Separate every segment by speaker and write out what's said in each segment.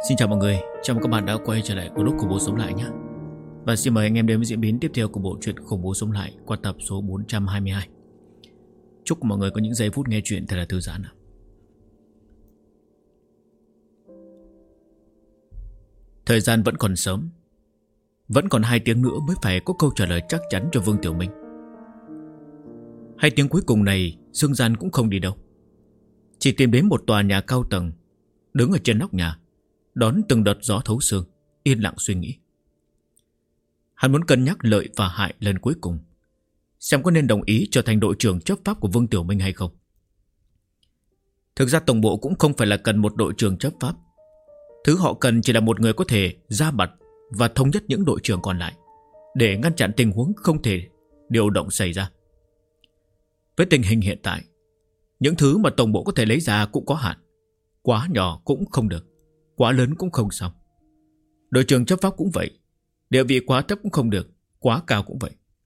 Speaker 1: Xin chào mọi người, chào mừng các bạn đã quay trở lại group khủng bố sống lại nhé. Và xin mời anh em đến với diễn biến tiếp theo của bộ truyện khủng bố sống lại qua tập số 422. Chúc mọi người có những giây phút nghe chuyện thật là thư giãn. Thời gian vẫn còn sớm, vẫn còn 2 tiếng nữa mới phải có câu trả lời chắc chắn cho Vương Tiểu Minh. 2 tiếng cuối cùng này Dương Gian cũng không đi đâu, chỉ tìm đến một tòa nhà cao tầng, đứng ở trên nóc nhà, đón từng đợt gió thấu xương, yên lặng suy nghĩ. Hắn muốn cân nhắc lợi và hại lần cuối cùng, xem có nên đồng ý trở thành đội trưởng chấp pháp của Vương Tiểu Minh hay không. Thực ra tổng bộ cũng không phải là cần một đội trưởng chấp pháp. Thứ họ cần chỉ là một người có thể ra mặt và thống nhất những đội trưởng còn lại, để ngăn chặn tình huống không thể điều động xảy ra. Với tình hình hiện tại, những thứ mà tổng bộ có thể lấy ra cũng có hạn. Quá nhỏ cũng không được, quá lớn cũng không xong. Đội trưởng chấp pháp cũng vậy, địa vị quá thấp cũng không được, quá cao cũng vậy.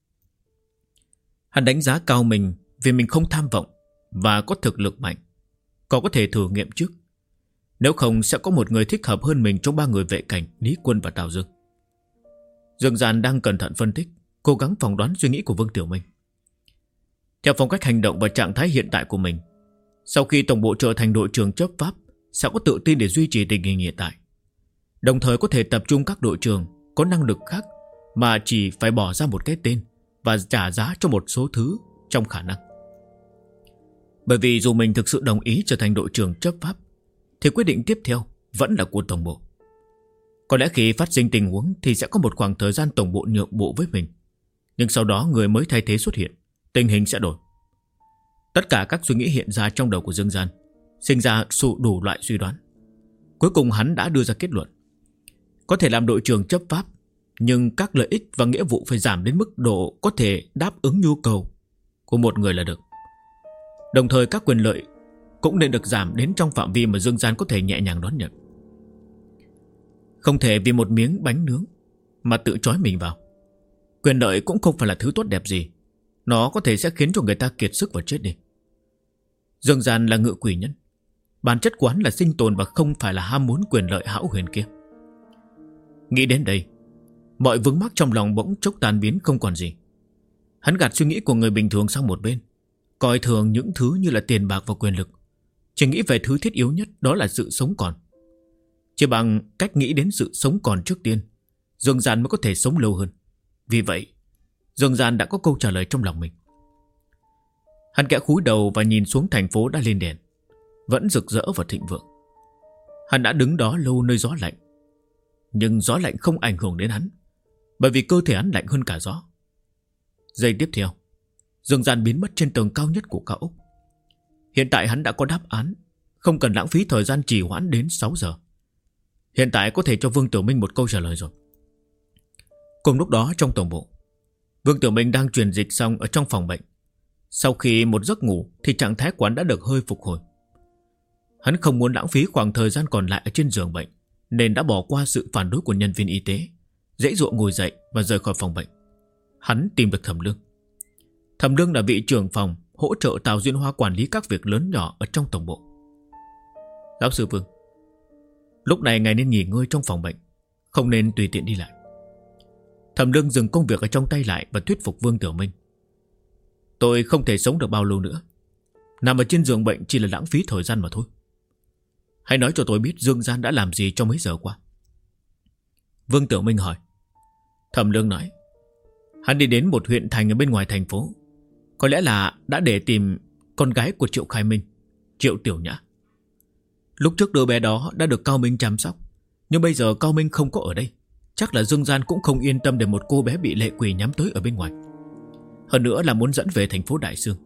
Speaker 1: Hắn đánh giá cao mình vì mình không tham vọng và có thực lực mạnh, còn có thể thử nghiệm trước. Nếu không sẽ có một người thích hợp hơn mình trong 3 người vệ cảnh Lý Quân và Tào Dương. Dương Gian đang cẩn thận phân tích, cố gắng phỏng đoán suy nghĩ của Vương Tiểu Minh. Theo phong cách hành động và trạng thái hiện tại của mình, sau khi tổng bộ trở thành đội trưởng chấp pháp, sẽ có tự tin để duy trì tình hình hiện tại, đồng thời có thể tập trung các đội trưởng có năng lực khác, mà chỉ phải bỏ ra một cái tên và trả giá cho một số thứ trong khả năng. Bởi vì dù mình thực sự đồng ý trở thành đội trưởng chấp pháp, thì quyết định tiếp theo vẫn là của tổng bộ. Có lẽ khi phát sinh tình huống thì sẽ có một khoảng thời gian tổng bộ nhượng bộ với mình, nhưng sau đó người mới thay thế xuất hiện, tình hình sẽ đổi. Tất cả các suy nghĩ hiện ra trong đầu của Dương Gian, sinh ra đủ loại suy đoán. Cuối cùng hắn đã đưa ra kết luận: có thể làm đội trưởng chấp pháp, nhưng các lợi ích và nghĩa vụ phải giảm đến mức độ có thể đáp ứng nhu cầu của một người là được. Đồng thời các quyền lợi cũng nên được giảm đến trong phạm vi mà Dương Gian có thể nhẹ nhàng đón nhận. Không thể vì một miếng bánh nướng mà tự trói mình vào. Quyền lợi cũng không phải là thứ tốt đẹp gì, nó có thể sẽ khiến cho người ta kiệt sức và chết đi. Dương Gian là ngự quỷ nhân, bản chất quán là sinh tồn và không phải là ham muốn quyền lợi hão huyền kia. Nghĩ đến đây, mọi vướng mắc trong lòng bỗng chốc tan biến không còn gì. Hắn gạt suy nghĩ của người bình thường sang một bên, coi thường những thứ như là tiền bạc và quyền lực, chỉ nghĩ về thứ thiết yếu nhất, đó là sự sống còn. Chỉ bằng cách nghĩ đến sự sống còn trước tiên, Dương Gian mới có thể sống lâu hơn. Vì vậy, Dương Gian đã có câu trả lời trong lòng mình. Hắn kẽ cúi đầu và nhìn xuống thành phố đã lên đèn, vẫn rực rỡ và thịnh vượng. Hắn đã đứng đó lâu nơi gió lạnh, nhưng gió lạnh không ảnh hưởng đến hắn, bởi vì cơ thể hắn lạnh hơn cả gió. Giây tiếp theo, Dương Gian biến mất trên tầng cao nhất của cao ốc. Hiện tại hắn đã có đáp án, không cần lãng phí thời gian trì hoãn đến 6 giờ. Hiện tại có thể cho Vương Tiểu Minh một câu trả lời rồi. Cùng lúc đó trong tổng bộ, Vương Tiểu Minh đang truyền dịch xong ở trong phòng bệnh. Sau khi một giấc ngủ thì trạng thái quán đã được hơi phục hồi. Hắn không muốn lãng phí khoảng thời gian còn lại ở trên giường bệnh, nên đã bỏ qua sự phản đối của nhân viên y tế, dãy dụa ngồi dậy và rời khỏi phòng bệnh. Hắn tìm được Thẩm Lương. Thẩm Lương là vị trưởng phòng hỗ trợ Tào Duyên Hoa quản lý các việc lớn nhỏ ở trong tổng bộ. Giáo sư Vương, lúc này ngài nên nghỉ ngơi trong phòng bệnh, không nên tùy tiện đi lại. Thẩm Lương dừng công việc ở trong tay lại và thuyết phục Vương Tiểu Minh. Tôi không thể sống được bao lâu nữa, nằm ở trên giường bệnh chỉ là lãng phí thời gian mà thôi. Hãy nói cho tôi biết Dương Gian đã làm gì trong mấy giờ qua. Vương Tiểu Minh hỏi. Thẩm Lương nói, hắn đi đến một huyện thành ở bên ngoài thành phố, có lẽ là đã để tìm con gái của Triệu Khai Minh, Triệu Tiểu Nhã. Lúc trước đứa bé đó đã được Cao Minh chăm sóc, nhưng bây giờ Cao Minh không có ở đây. Chắc là Dương Gian cũng không yên tâm để một cô bé bị lệ quỷ nhắm tới ở bên ngoài. Hơn nữa là muốn dẫn về thành phố Đại Sương.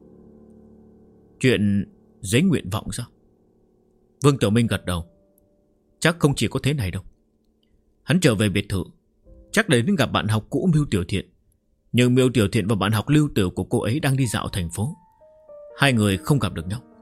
Speaker 1: Chuyện giấy nguyện vọng sao? Vương Tiểu Minh gật đầu. Chắc không chỉ có thế này đâu. Hắn trở về biệt thự, chắc đến gặp bạn học cũ Miêu Tiểu Thiện. Nhưng Miêu Tiểu Thiện và bạn học Lưu Tử của cô ấy đang đi dạo thành phố, hai người không gặp được nhau.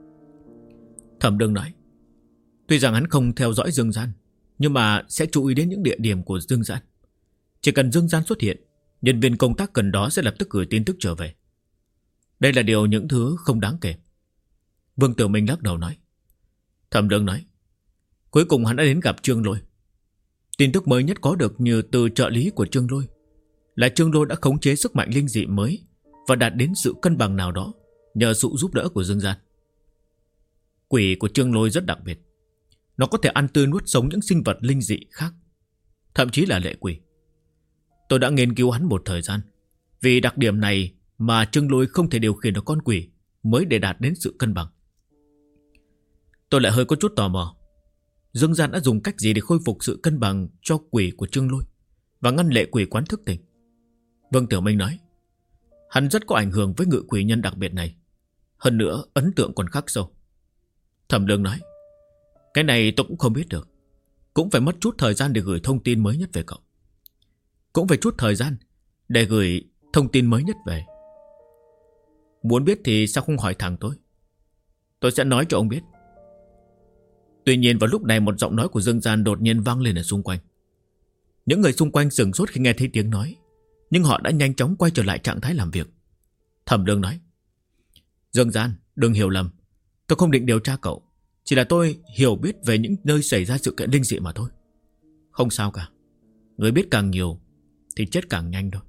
Speaker 1: Thẩm Lương nói, tuy rằng hắn không theo dõi Dương Gian, nhưng mà sẽ chú ý đến những địa điểm của Dương Gian. Chỉ cần Dương Gian xuất hiện, nhân viên công tác gần đó sẽ lập tức gửi tin tức trở về. Đây là những thứ không đáng kể. Vương Tiểu Minh lắc đầu nói. Thẩm Lương nói, Cuối cùng hắn đã đến gặp Trương Lôi. Tin tức mới nhất có được như từ trợ lý của Trương Lôi là Trương Lôi đã khống chế sức mạnh linh dị mới và đạt đến sự cân bằng nào đó nhờ sự giúp đỡ của Dương Gian. Quỷ của Trương Lôi rất đặc biệt. Nó có thể ăn tươi nuốt sống những sinh vật linh dị khác, thậm chí là lệ quỷ. Tôi đã nghiên cứu hắn một thời gian. Vì đặc điểm này mà Trương Lôi không thể điều khiển được con quỷ mới để đạt đến sự cân bằng. Tôi lại hơi có chút tò mò. Dương Gian đã dùng cách gì để khôi phục sự cân bằng cho quỷ của Trương Lôi và ngăn lệ quỷ quán thức tỉnh? Vương Tiểu Minh nói, hắn rất có ảnh hưởng với ngự quỷ nhân đặc biệt này. Hơn nữa ấn tượng còn khắc sâu. Thẩm Lương nói, cái này tôi cũng không biết được. Cũng phải mất chút thời gian để gửi thông tin mới nhất về cậu. Cũng phải chút thời gian để gửi thông tin mới nhất về. Muốn biết thì sao không hỏi thẳng tôi? Tôi sẽ nói cho ông biết. Tuy nhiên vào lúc này một giọng nói của Dương Gian đột nhiên vang lên ở xung quanh. Những người xung quanh sửng sốt khi nghe thấy tiếng nói, nhưng họ đã nhanh chóng quay trở lại trạng thái làm việc. Thẩm Lương nói, Dương Gian, đừng hiểu lầm. Tôi không định điều tra cậu. Chỉ là tôi hiểu biết về những nơi xảy ra sự kiện linh dị mà thôi. Không sao cả. Người biết càng nhiều thì chết càng nhanh thôi.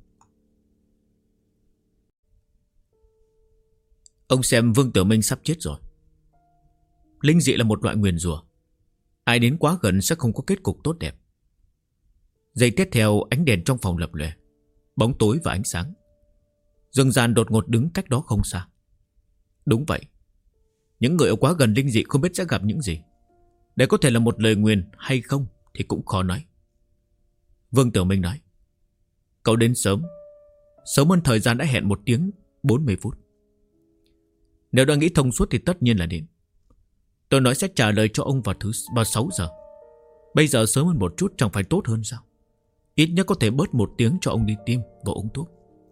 Speaker 1: Ông xem Vương Tiểu Minh sắp chết rồi. Linh dị là một loại nguyền rủa. Ai đến quá gần sẽ không có kết cục tốt đẹp. Giây tiếp theo ánh đèn trong phòng lập lòe, bóng tối và ánh sáng. Dương Gian đột ngột đứng cách đó không xa. Đúng vậy. Những người ở quá gần linh dị không biết sẽ gặp những gì. Đây có thể là một lời nguyền hay không thì cũng khó nói. Vương Tiểu Minh nói, cậu đến sớm. Sớm hơn thời gian đã hẹn 1 tiếng 40 phút. Nếu đã nghĩ thông suốt thì tất nhiên là đến. Tôi nói sẽ trả lời cho ông vào 6 giờ. Bây giờ sớm hơn một chút chẳng phải tốt hơn sao? Ít nhất có thể bớt 1 tiếng cho ông đi tiêm và uống thuốc.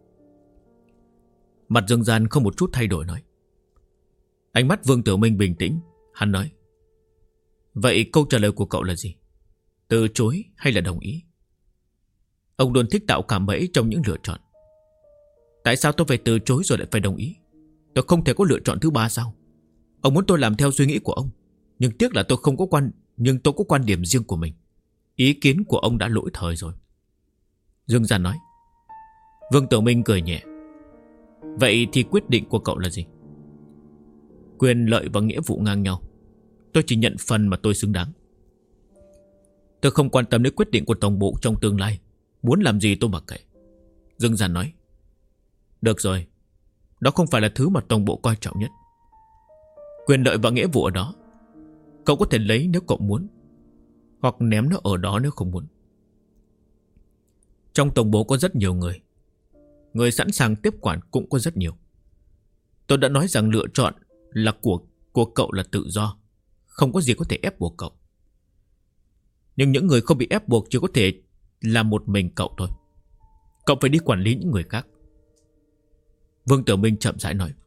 Speaker 1: Mặt Dương Gian không một chút thay đổi nói. Ánh mắt Vương Tiểu Minh bình tĩnh. Hắn nói, vậy câu trả lời của cậu là gì? Từ chối hay là đồng ý? Ông luôn thích tạo cảm bẫy trong những lựa chọn. Tại sao tôi phải từ chối rồi lại phải đồng ý? Tôi không thể có lựa chọn thứ ba sao? Ông muốn tôi làm theo suy nghĩ của ông, nhưng tiếc là tôi có quan điểm riêng của mình. Ý kiến của ông đã lỗi thời rồi. Dương Gian nói. Vương Tiểu Minh cười nhẹ. Vậy thì quyết định của cậu là gì? Quyền lợi và nghĩa vụ ngang nhau. Tôi chỉ nhận phần mà tôi xứng đáng. Tôi không quan tâm đến quyết định của tổng bộ trong tương lai. Muốn làm gì tôi mặc kệ. Dương Gian nói. Được rồi. Đó không phải là thứ mà tổng bộ coi trọng nhất. Quyền lợi và nghĩa vụ ở đó. Cậu có thể lấy nếu cậu muốn, hoặc ném nó ở đó nếu không muốn. Trong tổng bộ có rất nhiều người. Người sẵn sàng tiếp quản cũng có rất nhiều. Tôi đã nói rằng lựa chọn là của cậu là tự do. Không có gì có thể ép buộc cậu. Nhưng những người không bị ép buộc chỉ có thể là một mình cậu thôi. Cậu phải đi quản lý những người khác. Vương Tiểu Minh chậm rãi nói.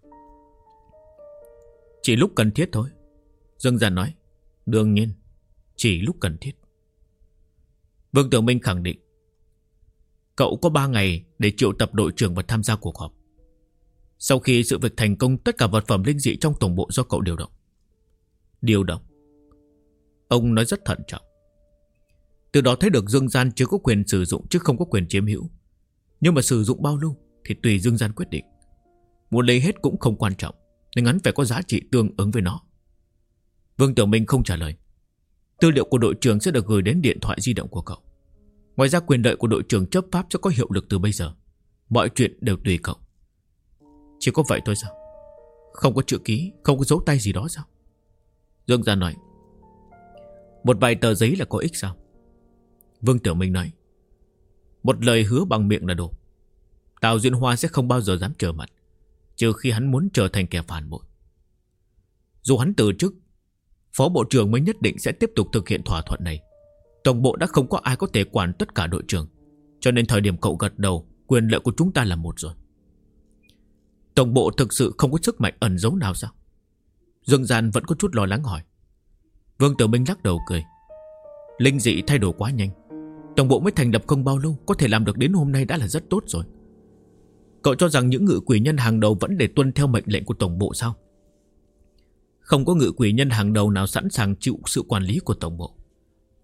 Speaker 1: Chỉ lúc cần thiết thôi. Dương Gian nói. Đương nhiên, chỉ lúc cần thiết. Vương Tiểu Minh khẳng định. Cậu có 3 ngày để triệu tập đội trưởng và tham gia cuộc họp. Sau khi sự việc thành công, tất cả vật phẩm linh dị trong tổng bộ do cậu điều động. Điều động. Ông nói rất thận trọng. Từ đó thấy được Dương Gian chưa có quyền sử dụng chứ không có quyền chiếm hữu. Nhưng mà sử dụng bao lâu thì tùy Dương Gian quyết định. Muốn lấy hết cũng không quan trọng, nhưng hắn phải có giá trị tương ứng với nó. Vương Tiểu Minh không trả lời. Tư liệu của đội trưởng sẽ được gửi đến điện thoại di động của cậu. Ngoài ra quyền lợi của đội trưởng chấp pháp sẽ có hiệu lực từ bây giờ. Mọi chuyện đều tùy cậu. Chỉ có vậy thôi sao? Không có chữ ký, không có dấu tay gì đó sao? Dương Gian nói. Một vài tờ giấy là có ích sao? Vương Tiểu Minh nói. Một lời hứa bằng miệng là đủ. Tào Duyên Hoa sẽ không bao giờ dám trở mặt, trừ khi hắn muốn trở thành kẻ phản bội. Dù hắn từ chức, phó bộ trưởng mới nhất định sẽ tiếp tục thực hiện thỏa thuận này. Tổng bộ đã không có ai có thể quản tất cả đội trưởng, cho nên thời điểm cậu gật đầu, quyền lợi của chúng ta là một rồi. Tổng bộ thực sự không có sức mạnh ẩn giấu nào sao? Dương Gian vẫn có chút lo lắng hỏi. Vương Tiểu Minh lắc đầu cười. Linh dị thay đổi quá nhanh. Tổng bộ mới thành lập không bao lâu, có thể làm được đến hôm nay đã là rất tốt rồi. Cậu cho rằng những ngự quỷ nhân hàng đầu vẫn để tuân theo mệnh lệnh của tổng bộ sao? Không có ngự quỷ nhân hàng đầu nào sẵn sàng chịu sự quản lý của tổng bộ.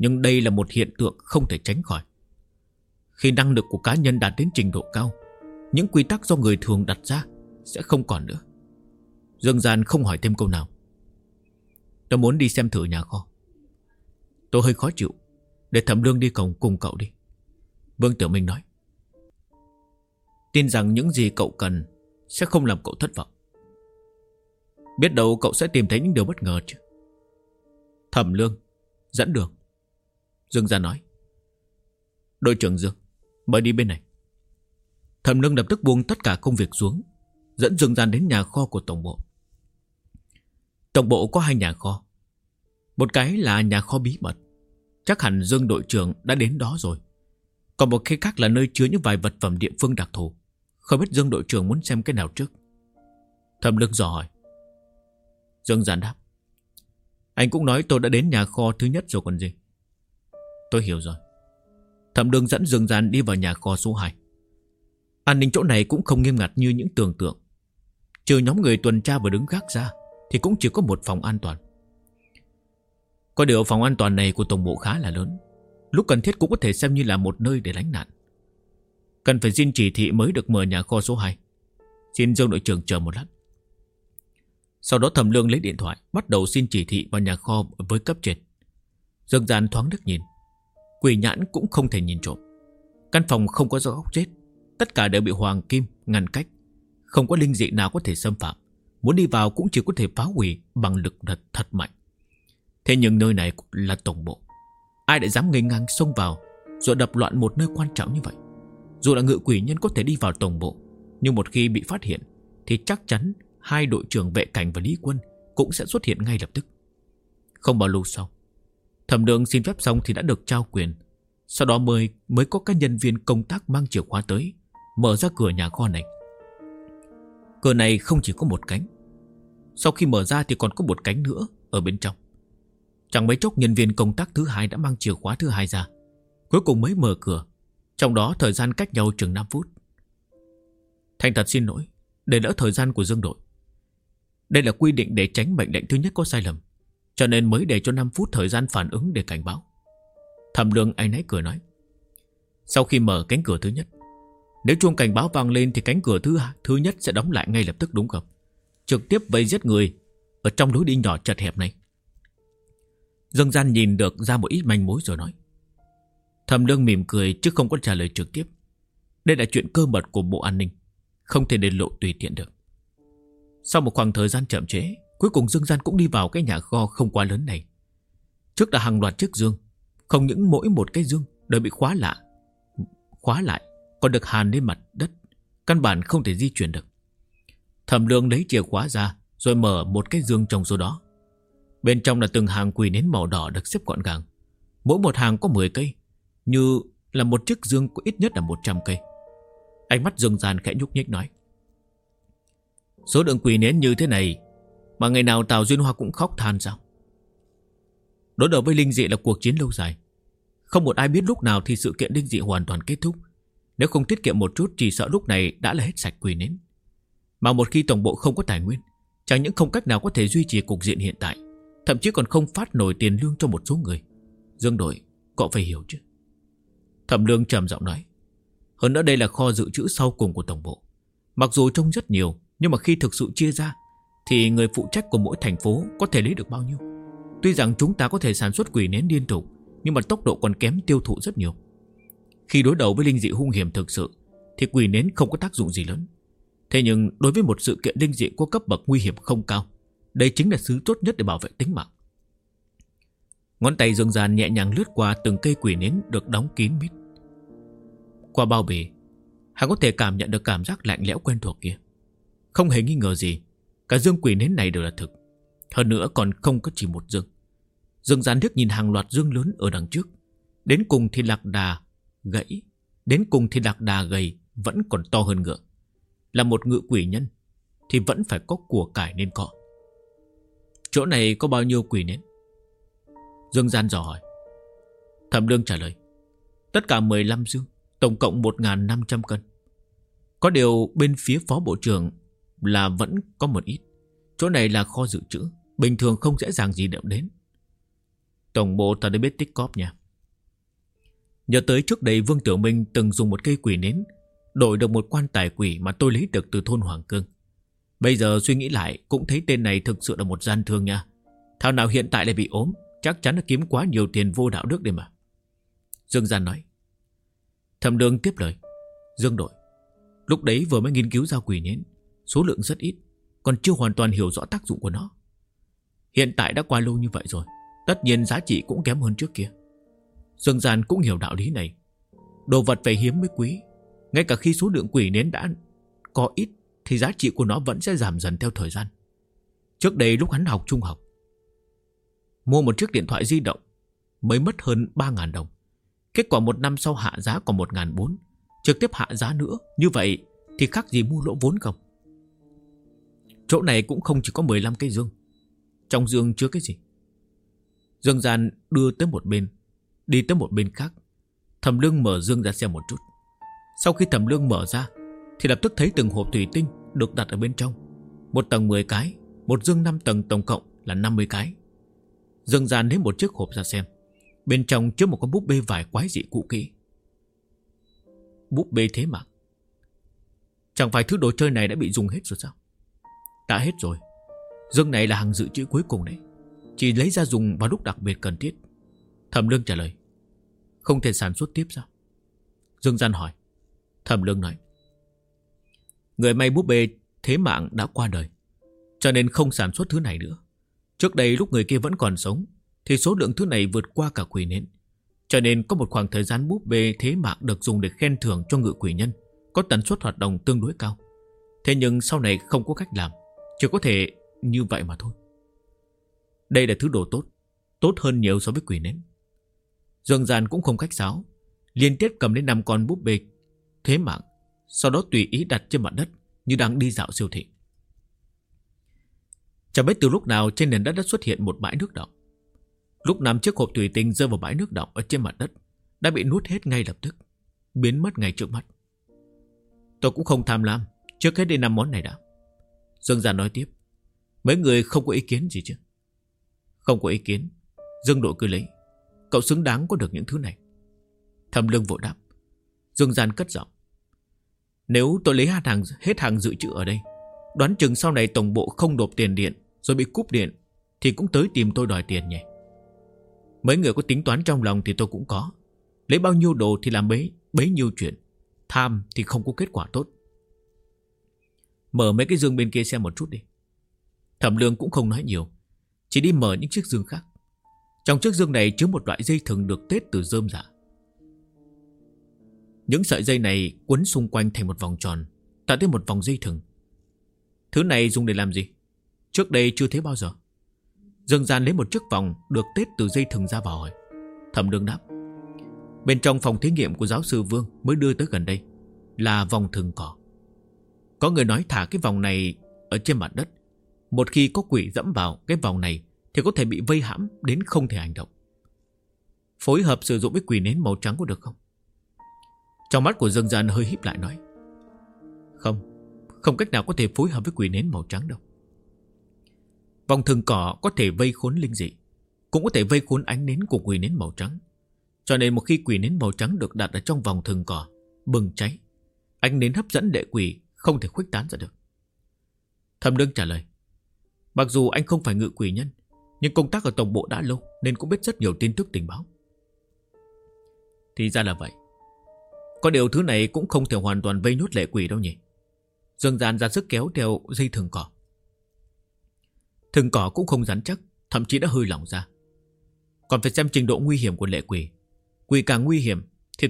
Speaker 1: Nhưng đây là một hiện tượng không thể tránh khỏi. Khi năng lực của cá nhân đạt đến trình độ cao, những quy tắc do người thường đặt ra sẽ không còn nữa. Dương Gian không hỏi thêm câu nào. Tôi muốn đi xem thử nhà kho. Tôi hơi khó chịu, để Thẩm Lương đi cùng cậu đi, Vương Tiểu Minh nói. Tin rằng những gì cậu cần sẽ không làm cậu thất vọng. Biết đâu cậu sẽ tìm thấy những điều bất ngờ chứ. Thẩm Lương dẫn đường, Dương Gian nói. Đội trưởng Dương, mời đi bên này. Thẩm Lương lập tức buông tất cả công việc xuống, dẫn Dương Gian đến nhà kho của tổng bộ. Tổng bộ có 2 nhà kho. Một cái là nhà kho bí mật, chắc hẳn Dương đội trưởng đã đến đó rồi. Còn một cái khác là nơi chứa những vài vật phẩm địa phương đặc thù. Không biết Dương đội trưởng muốn xem cái nào trước. Thẩm Lương dò hỏi. Dương Gian đáp. Anh cũng nói tôi đã đến nhà kho thứ nhất rồi còn gì. Tôi hiểu rồi. Thẩm Lương dẫn Dương Gian đi vào nhà kho số 2. An ninh chỗ này cũng không nghiêm ngặt như những tưởng tượng. Trừ nhóm người tuần tra và đứng gác ra thì cũng chỉ có một phòng an toàn. Có điều phòng an toàn này của tổng bộ khá là lớn, lúc cần thiết cũng có thể xem như là một nơi để lánh nạn. Cần phải xin chỉ thị mới được mở nhà kho số 2. Xin Dương đội trưởng chờ một lát. Sau đó Thẩm Lương lấy điện thoại bắt đầu xin chỉ thị vào nhà kho với cấp trên. Dương Gian thoáng đức nhìn. Quỷ nhãn cũng không thể nhìn trộm. Căn phòng không có dấu ốc chết, tất cả đều bị hoàng kim ngăn cách, không có linh dị nào có thể xâm phạm. Muốn đi vào cũng chỉ có thể phá hủy bằng lực thật mạnh. Thế nhưng nơi này là tổng bộ, ai lại dám nghênh ngang xông vào rồi đập loạn một nơi quan trọng như vậy. Dù là ngự quỷ nhân có thể đi vào tổng bộ, nhưng một khi bị phát hiện thì chắc chắn 2 đội trưởng vệ cảnh và Lý Quân cũng sẽ xuất hiện ngay lập tức. Không bao lâu sau, Thẩm Lương xin phép xong thì đã được trao quyền. Sau đó mới có các nhân viên công tác mang chìa khóa tới, mở ra cửa nhà kho này. Cửa này không chỉ có một cánh, sau khi mở ra thì còn có một cánh nữa ở bên trong. Chẳng mấy chốc nhân viên công tác thứ 2 đã mang chìa khóa thứ 2 ra, cuối cùng mới mở cửa. Trong đó thời gian cách nhau chừng 5 phút. Thành thật xin lỗi, để đỡ thời gian của Dương đội. Đây là quy định để tránh mệnh lệnh thứ nhất có sai lầm, cho nên mới để cho 5 phút thời gian phản ứng để cảnh báo. Thẩm Lương áy náy cười nói. Sau khi mở cánh cửa thứ nhất, nếu chuông cảnh báo vang lên thì cánh cửa thứ nhất sẽ đóng lại ngay lập tức đúng không? Trực tiếp vây giết người ở trong lối đi nhỏ chật hẹp này. Dương Gian nhìn được ra một ít manh mối rồi nói. Thẩm Lương mỉm cười chứ không có trả lời trực tiếp. Đây là chuyện cơ mật của Bộ An ninh, không thể để lộ tùy tiện được. Sau một khoảng thời gian chậm trễ, cuối cùng Dương Gian cũng đi vào cái nhà kho không quá lớn này. Trước là hàng loạt chiếc giường, không những mỗi một cái giường đều bị khóa lại, còn được hàn lên mặt đất, căn bản không thể di chuyển được. Thẩm Lương lấy chìa khóa ra rồi mở một cái giường trong số đó. Bên trong là từng hàng quỷ nến màu đỏ được xếp gọn gàng. Mỗi một hàng có 10 cây, như là một chiếc giường có ít nhất là 100 cây. Ánh mắt Dương Gian khẽ nhúc nhích nói. Số lượng quỷ nến như thế này mà ngày nào Tào Duyên Hoa cũng khóc than sao? Đối đầu với linh dị là cuộc chiến lâu dài, không một ai biết lúc nào thì sự kiện linh dị hoàn toàn kết thúc. Nếu không tiết kiệm một chút chỉ sợ lúc này đã là hết sạch quỷ nến. Mà một khi tổng bộ không có tài nguyên, chẳng những không cách nào có thể duy trì cục diện hiện tại, thậm chí còn không phát nổi tiền lương cho một số người. Dương đội, cậu phải hiểu chứ. Thẩm Lương trầm giọng nói. Hơn nữa đây là kho dự trữ sau cùng của tổng bộ. Mặc dù trông rất nhiều, nhưng mà khi thực sự chia ra thì người phụ trách của mỗi thành phố có thể lấy được bao nhiêu? Tuy rằng chúng ta có thể sản xuất quỷ nến liên tục, nhưng mà tốc độ còn kém tiêu thụ rất nhiều. Khi đối đầu với linh dị hung hiểm thực sự thì quỷ nến không có tác dụng gì lớn. Thế nhưng đối với một sự kiện linh dị có cấp bậc nguy hiểm không cao, đây chính là thứ tốt nhất để bảo vệ tính mạng. Ngón tay Dương Gian nhẹ nhàng lướt qua từng cây quỷ nến được đóng kín mít. Qua bao bì, hắn có thể cảm nhận được cảm giác lạnh lẽo quen thuộc kia. Không hề nghi ngờ gì, cả dương quỷ nến này đều là thực. Hơn nữa còn không có chỉ một dương. Dương Gian liếc nhìn hàng loạt dương lớn ở đằng trước. Đến cùng thì lạc đà gầy vẫn còn to hơn ngựa. Là một ngự quỷ nhân thì vẫn phải có của cải nên có. Chỗ này có bao nhiêu quỷ nến? Dương Gian dò hỏi. Thẩm Lương trả lời. Tất cả 15 dương, tổng cộng 1.500 cân. Có điều bên phía phó bộ trưởng là vẫn có một ít. Chỗ này là kho dự trữ, bình thường không dễ dàng gì đụng đến. Tổng bộ ta đã biết tích cóp nha. Nhớ tới trước đây Vương Tiểu Minh từng dùng một cây quỷ nến đổi được một quan tài quỷ mà tôi lấy được từ thôn Hoàng Cương. Bây giờ suy nghĩ lại cũng thấy tên này thực sự là một gian thương nha. Thảo nào hiện tại lại bị ốm, chắc chắn là kiếm quá nhiều tiền vô đạo đức đây mà. Dương Gian nói. Thẩm Lương tiếp lời. Dương đội, lúc đấy vừa mới nghiên cứu ra quỷ nến, số lượng rất ít, còn chưa hoàn toàn hiểu rõ tác dụng của nó. Hiện tại đã qua lâu như vậy rồi, tất nhiên giá trị cũng kém hơn trước kia. Dương Gian cũng hiểu đạo lý này. Đồ vật phải hiếm mới quý. Ngay cả khi số lượng quỷ nến đã có ít thì giá trị của nó vẫn sẽ giảm dần theo thời gian. Trước đây lúc hắn học trung học, mua một chiếc điện thoại di động mới mất hơn 3.000 đồng. Kết quả một năm sau hạ giá còn 1.400, trực tiếp hạ giá nữa. Như vậy thì khác gì mua lỗ vốn không? Chỗ này cũng không chỉ có 15 cái dương. Trong dương chứa cái gì? Dương Gian đưa tới một bên, đi tới một bên khác. Thẩm Lương mở dương ra xem một chút. Sau khi Thẩm Lương mở ra thì lập tức thấy từng hộp thủy tinh được đặt ở bên trong. Một tầng 10 cái, một dương 5 tầng, tổng cộng là 50 cái. Dương Gian lấy một chiếc hộp ra xem. Bên trong chứa một con búp bê vải quái dị cũ kỹ. Búp bê thế mà. Chẳng phải thứ đồ chơi này đã bị dùng hết rồi sao? Đã hết rồi. Dương này là hàng dự trữ cuối cùng đấy, chỉ lấy ra dùng vào lúc đặc biệt cần thiết. Thẩm Lương trả lời. Không thể sản xuất tiếp sao? Dương Gian hỏi. Thẩm Lương nói. Người may búp bê thế mạng đã qua đời, cho nên không sản xuất thứ này nữa. Trước đây lúc người kia vẫn còn sống thì số lượng thứ này vượt qua cả quỷ nến, cho nên có một khoảng thời gian búp bê thế mạng được dùng để khen thưởng cho ngự quỷ nhân, có tần suất hoạt động tương đối cao. Thế nhưng sau này không có cách làm, chỉ có thể như vậy mà thôi. Đây là thứ đồ tốt, tốt hơn nhiều so với quỷ nến. Dương Gian cũng không khách sáo, liên tiếp cầm lên 5 con búp bê thế mạng, sau đó tùy ý đặt trên mặt đất như đang đi dạo siêu thị. Chẳng biết từ lúc nào trên nền đất đã xuất hiện một bãi nước đọng. Lúc 5 chiếc hộp thủy tinh rơi vào bãi nước đọng ở trên mặt đất đã bị nuốt hết ngay lập tức, biến mất ngay trước mắt. Tôi cũng không tham lam, trước hết đi 5 món này đã. Dương Gian nói tiếp. Mấy người không có ý kiến gì chứ? Không có ý kiến. Dương đội cứ lấy. Cậu xứng đáng có được những thứ này. Thẩm Lương vội đáp. Dương Gian cất giọng. Nếu tôi lấy hết hàng dự trữ ở đây, đoán chừng sau này tổng bộ không nộp tiền điện rồi bị cúp điện thì cũng tới tìm tôi đòi tiền nhỉ. Mấy người có tính toán trong lòng thì tôi cũng có. Lấy bao nhiêu đồ thì làm bấy nhiêu chuyện. Tham thì không có kết quả tốt. Mở mấy cái dương bên kia xem một chút đi. Thẩm Lương cũng không nói nhiều, chỉ đi mở những chiếc dương khác. Trong chiếc dương này chứa một loại dây thừng được tết từ rơm rạ. Những sợi dây này quấn xung quanh thành một vòng tròn, tạo thêm một vòng dây thừng. Thứ này dùng để làm gì? Trước đây chưa thấy bao giờ. Dương Gian lấy một chiếc vòng được tết từ dây thừng ra vào hỏi. Thẩm Lương đáp. Bên trong phòng thí nghiệm của giáo sư Vương mới đưa tới gần đây là vòng thừng cỏ. Có người nói thả cái vòng này ở trên mặt đất, một khi có quỷ dẫm vào cái vòng này thì có thể bị vây hãm đến không thể hành động. Phối hợp sử dụng với quỷ nến màu trắng có được không? Trong mắt của Dương Gian hơi híp lại nói. Không cách nào có thể phối hợp với quỷ nến màu trắng đâu. Vòng thừng cỏ có thể vây khốn linh dị, cũng có thể vây khốn ánh nến của quỷ nến màu trắng. Cho nên một khi quỷ nến màu trắng được đặt ở trong vòng thừng cỏ bừng cháy, ánh nến hấp dẫn lệ quỷ không thể khuếch tán ra được. Thẩm Lương trả lời. Mặc dù anh không phải ngự quỷ nhân, nhưng công tác ở tổng bộ đã lâu nên cũng biết rất nhiều tin tức tình báo. Thì ra là vậy. Có điều thứ này cũng không thể hoàn toàn vây nhốt lệ quỷ đâu nhỉ. Dương Gian ra sức kéo theo dây thừng cỏ. Thừng cỏ cũng không rắn chắc, thậm chí đã hơi lỏng ra. Còn phải xem trình độ nguy hiểm của lệ quỷ. Quỷ càng nguy hiểm thì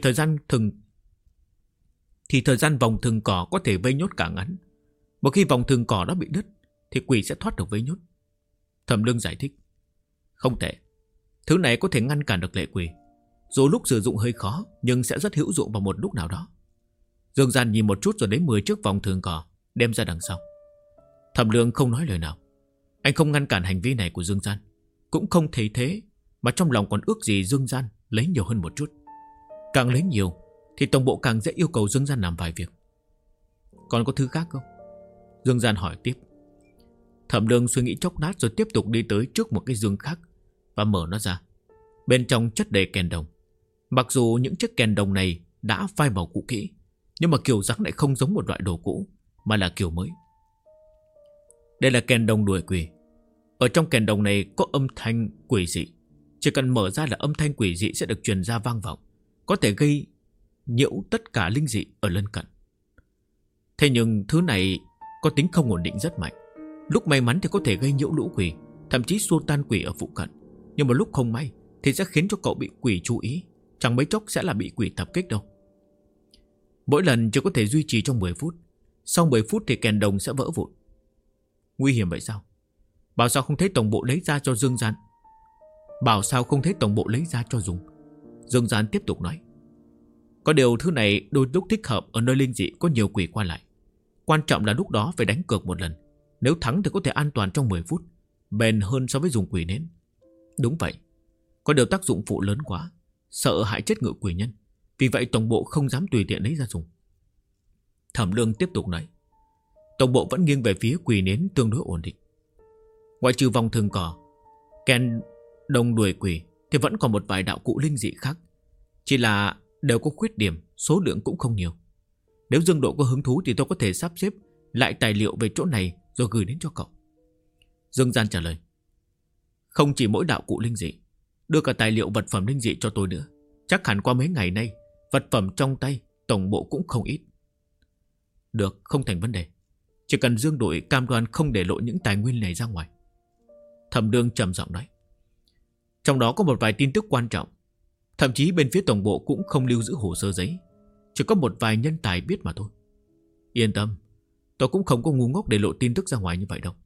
Speaker 1: thời gian vòng thừng cỏ có thể vây nhốt càng ngắn. Một khi vòng thừng cỏ đó bị đứt thì quỷ sẽ thoát được vây nhốt. Thẩm Lương giải thích. Không tệ. Thứ này có thể ngăn cản được lệ quỷ. Dù lúc sử dụng hơi khó, nhưng sẽ rất hữu dụng vào một lúc nào đó. Dương Gian nhìn một chút rồi lấy 10 chiếc vòng thừng cỏ đem ra đằng sau. Thẩm Lương không nói lời nào. Anh không ngăn cản hành vi này của Dương Gian, cũng không thấy thế mà trong lòng còn ước gì Dương Gian lấy nhiều hơn một chút. Càng lấy nhiều thì tổng bộ càng dễ yêu cầu Dương Gian làm vài việc. Còn có thứ khác không? Dương Gian hỏi tiếp. Thẩm Lương suy nghĩ chốc lát rồi tiếp tục đi tới trước một cái dương khác và mở nó ra. Bên trong chất đầy kèn đồng. Mặc dù những chiếc kèn đồng này đã phai màu cũ kỹ, nhưng mà kiểu dáng lại không giống một loại đồ cũ, mà là kiểu mới. Đây là kèn đồng đuổi quỷ. Ở trong kèn đồng này có âm thanh quỷ dị. Chỉ cần mở ra là âm thanh quỷ dị sẽ được truyền ra vang vọng, có thể gây nhiễu tất cả linh dị ở lân cận. Thế nhưng thứ này có tính không ổn định rất mạnh. Lúc may mắn thì có thể gây nhiễu lũ quỷ, thậm chí xua tan quỷ ở phụ cận. Nhưng mà lúc không may thì sẽ khiến cho cậu bị quỷ chú ý, chẳng mấy chốc sẽ là bị quỷ tập kích đâu. Mỗi lần chỉ có thể duy trì trong 10 phút. Sau 10 phút thì kèn đồng sẽ vỡ vụn. Nguy hiểm vậy sao? Bảo sao không thấy tổng bộ lấy ra cho Dương Gian? Bảo sao không thấy tổng bộ lấy ra cho dùng? Dương Gian tiếp tục nói. Có điều thứ này đôi lúc thích hợp ở nơi linh dị có nhiều quỷ qua lại. Quan trọng là lúc đó phải đánh cược một lần. Nếu thắng thì có thể an toàn trong 10 phút, bền hơn so với dùng quỷ nến. Đúng vậy. Có điều tác dụng phụ lớn quá, sợ hại chết ngự quỷ nhân. Vì vậy tổng bộ không dám tùy tiện lấy ra dùng. Thẩm Lương tiếp tục nói. Tổng bộ vẫn nghiêng về phía quỷ nến tương đối ổn định. Ngoại trừ vòng thường cỏ, kèn đồng đuổi quỷ, thì vẫn còn một vài đạo cụ linh dị khác. Chỉ là đều có khuyết điểm, số lượng cũng không nhiều. Nếu Dương Độ có hứng thú thì tôi có thể sắp xếp lại tài liệu về chỗ này rồi gửi đến cho cậu. Dương Gian trả lời. Không chỉ mỗi đạo cụ linh dị, đưa cả tài liệu vật phẩm linh dị cho tôi nữa. Chắc hẳn qua mấy ngày nay vật phẩm trong tay tổng bộ cũng không ít. Được, không thành vấn đề. Chỉ cần Dương Đội cam đoan không để lộ những tài nguyên này ra ngoài. Thẩm Lương trầm giọng nói. Trong đó có một vài tin tức quan trọng. Thậm chí bên phía tổng bộ cũng không lưu giữ hồ sơ giấy. Chỉ có một vài nhân tài biết mà thôi. Yên tâm, tôi cũng không có ngu ngốc để lộ tin tức ra ngoài như vậy đâu.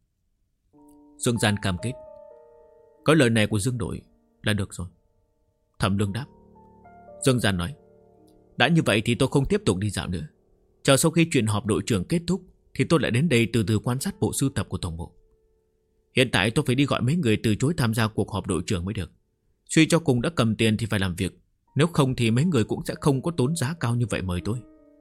Speaker 1: Dương Gian cam kết. Có lời này của Dương Đội là được rồi. Thẩm Lương đáp. Dương Gian nói. Đã như vậy thì tôi không tiếp tục đi dạo nữa. Chờ sau khi chuyện họp đội trưởng kết thúc thì tôi lại đến đây từ từ quan sát bộ sưu tập của tổng bộ. Hiện tại tôi phải đi gọi mấy người từ chối tham gia cuộc họp đội trưởng mới được. Suy cho cùng đã cầm tiền thì phải làm việc. Nếu không thì mấy người cũng sẽ không có tốn giá cao như vậy mời tôi.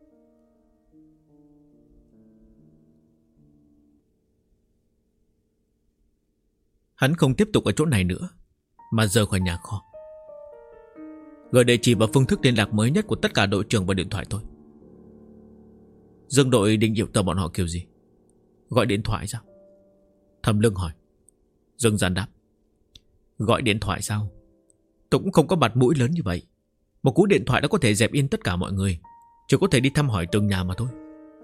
Speaker 1: Hắn không tiếp tục ở chỗ này nữa, mà rời khỏi nhà kho. Gửi địa chỉ và phương thức liên lạc mới nhất của tất cả đội trưởng vào điện thoại tôi. Dương Đội định triệu tập bọn họ kiểu gì? Gọi điện thoại sao? Thẩm Lương hỏi. Dương Gian đáp. Gọi điện thoại sao? Tôi cũng không có mặt mũi lớn như vậy. Một cú điện thoại đã có thể dẹp yên tất cả mọi người. Chỉ có thể đi thăm hỏi từng nhà mà thôi.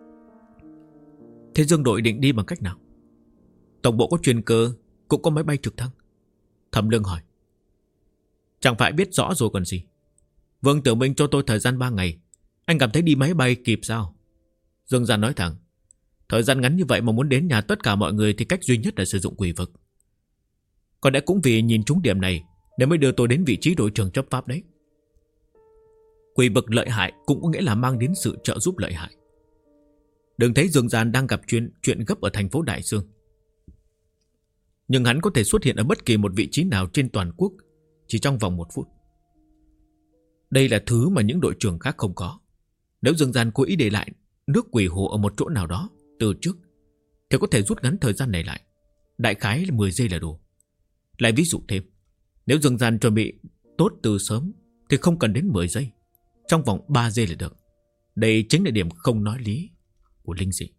Speaker 1: Thế Dương Đội định đi bằng cách nào? Tổng bộ có chuyên cơ, cũng có máy bay trực thăng. Thẩm Lương hỏi. Chẳng phải biết rõ rồi còn gì. Vương Tiểu Minh cho tôi thời gian 3 ngày. Anh cảm thấy đi máy bay kịp sao? Dương Gian nói thẳng. Thời gian ngắn như vậy mà muốn đến nhà tất cả mọi người thì cách duy nhất là sử dụng quỷ vực. Còn đã cũng vì nhìn trúng điểm này nên mới đưa tôi đến vị trí đội trưởng chấp pháp đấy. Quỷ vực lợi hại cũng có nghĩa là mang đến sự trợ giúp lợi hại. Đừng thấy Dương Gian đang gặp chuyện gấp ở thành phố Đại Dương. Nhưng hắn có thể xuất hiện ở bất kỳ một vị trí nào trên toàn quốc chỉ trong vòng 1 phút. Đây là thứ mà những đội trưởng khác không có. Nếu Dương Gian cố ý để lại nước quỷ hồ ở một chỗ nào đó từ trước thì có thể rút ngắn thời gian này lại. Đại khái là 10 giây là đủ. Lại ví dụ thêm, nếu Dương Gian chuẩn bị tốt từ sớm thì không cần đến 10 giây. Trong vòng 3 giây là được. Đây chính là điểm không nói lý của linh dị.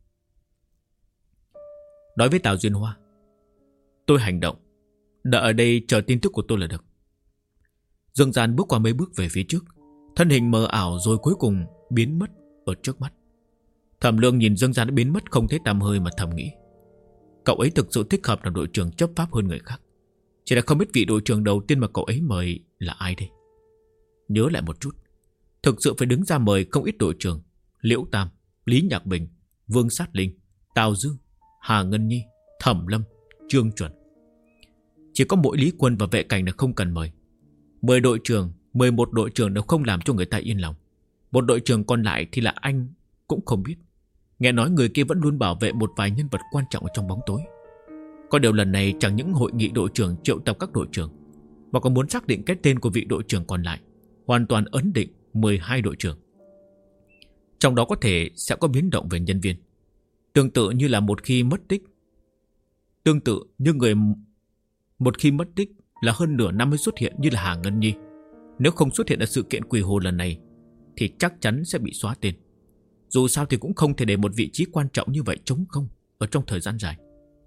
Speaker 1: Nói với Tào Duyên Hoa, tôi hành động, đợi ở đây chờ tin tức của tôi là được. Dương Gian bước qua mấy bước về phía trước, thân hình mờ ảo rồi cuối cùng biến mất ở trước mắt. Thẩm Lương nhìn Dương Gian đã biến mất không thấy tăm hơi mà thầm nghĩ, cậu ấy thực sự thích hợp làm đội trưởng chấp pháp hơn người khác. Chỉ là không biết vị đội trưởng đầu tiên mà cậu ấy mời là ai đây. Nhớ lại một chút, thực sự phải đứng ra mời không ít đội trưởng: Liễu Tam, Lý Nhạc Bình, Vương Sát Linh, Tào Dương, Hà Ngân Nhi, Thẩm Lâm, Trương Chuẩn. Chỉ có mỗi Lý Quân và Vệ Cảnh là không cần mời. 10 đội trưởng, 11 đội trưởng đều không làm cho người ta yên lòng. Một đội trưởng còn lại thì là anh cũng không biết. Nghe nói người kia vẫn luôn bảo vệ một vài nhân vật quan trọng ở trong bóng tối. Có điều lần này chẳng những hội nghị đội trưởng triệu tập các đội trưởng, mà còn muốn xác định cái tên của vị đội trưởng còn lại, hoàn toàn ấn định 12 đội trưởng. Trong đó có thể sẽ có biến động về nhân viên. Tương tự như người một khi mất tích là hơn nửa năm mới xuất hiện như là Hà Ngân Nhi. Nếu không xuất hiện ở sự kiện quỷ hồ lần này thì chắc chắn sẽ bị xóa tên. Dù sao thì cũng không thể để một vị trí quan trọng như vậy trống không ở trong thời gian dài.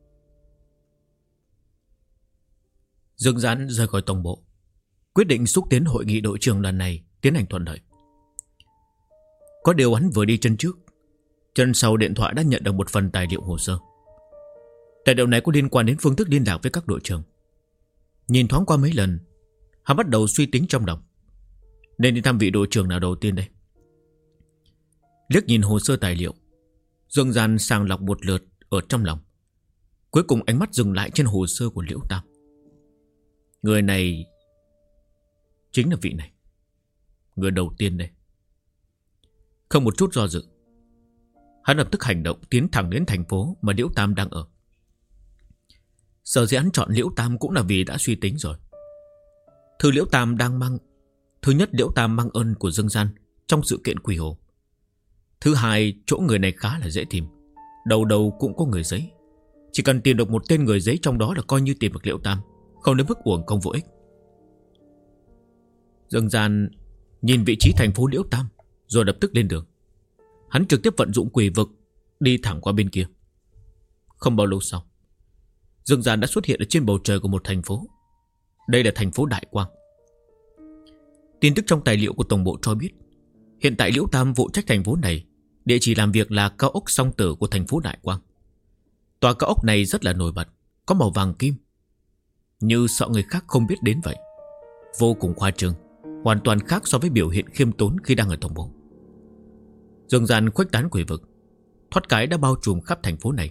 Speaker 1: Dương Giãn rời khỏi tổng bộ, quyết định xúc tiến hội nghị đội trưởng lần này tiến hành thuận lợi. Có điều hắn vừa đi chân trước, chân sau điện thoại đã nhận được một phần tài liệu hồ sơ. Tài liệu này có liên quan đến phương thức liên lạc với các đội trưởng. Nhìn thoáng qua mấy lần, hắn bắt đầu suy tính trong lòng, nên đi thăm vị đội trưởng nào đầu tiên đây. Liếc nhìn hồ sơ tài liệu, Dương Giãn sàng lọc một lượt ở trong lòng. Cuối cùng ánh mắt dừng lại trên hồ sơ của Liễu Tam. Người này chính là vị này, người đầu tiên đây. Không một chút do dự, hắn lập tức hành động tiến thẳng đến thành phố mà Liễu Tam đang ở. Sở dĩ hắn chọn Liễu Tam cũng là vì đã suy tính rồi. Thứ nhất, Liễu Tam mang ơn của Dương Gian trong sự kiện quỷ hồ. Thứ hai, chỗ người này khá là dễ tìm, đầu đầu cũng có người giấy. Chỉ cần tìm được một tên người giấy trong đó là coi như tìm được Liễu Tam, không đến mức uổng công vô ích. Dương Gian nhìn vị trí thành phố Liễu Tam rồi lập tức lên đường. Hắn trực tiếp vận dụng quỷ vực đi thẳng qua bên kia. Không bao lâu sau, Dương Gian đã xuất hiện ở trên bầu trời của một thành phố. Đây là thành phố Đại Quang. Tin tức trong tài liệu của tổng bộ cho biết, hiện tại Liễu Tam phụ trách thành phố này. Địa chỉ làm việc là cao ốc Song Tử của thành phố Đại Quang. Tòa cao ốc này rất là nổi bật, có màu vàng kim, như sợ người khác không biết đến vậy. Vô cùng khoa trương, hoàn toàn khác so với biểu hiện khiêm tốn khi đang ở tổng bộ. Dương Gian khuếch tán quỷ vực, thoát cái đã bao trùm khắp thành phố này.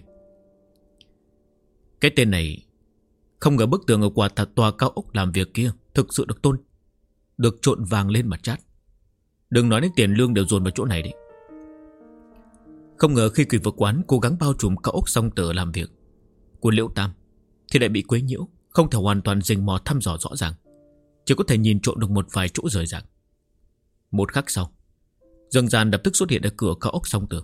Speaker 1: Cái tên này, không ngờ bức tường ở quả thật tòa cao ốc làm việc kia thực sự được trộn vàng lên mặt chát. Đừng nói đến tiền lương đều dồn vào chỗ này đấy. Không ngờ khi quỷ vực quán cố gắng bao trùm cao ốc Song Tử làm việc của Liễu Tam thì lại bị quấy nhiễu, không thể hoàn toàn rình mò thăm dò rõ ràng, chỉ có thể nhìn trộm được một vài chỗ rời rạc. Một khắc sau, Dương Gian lập tức xuất hiện ở cửa cao ốc Song Tử.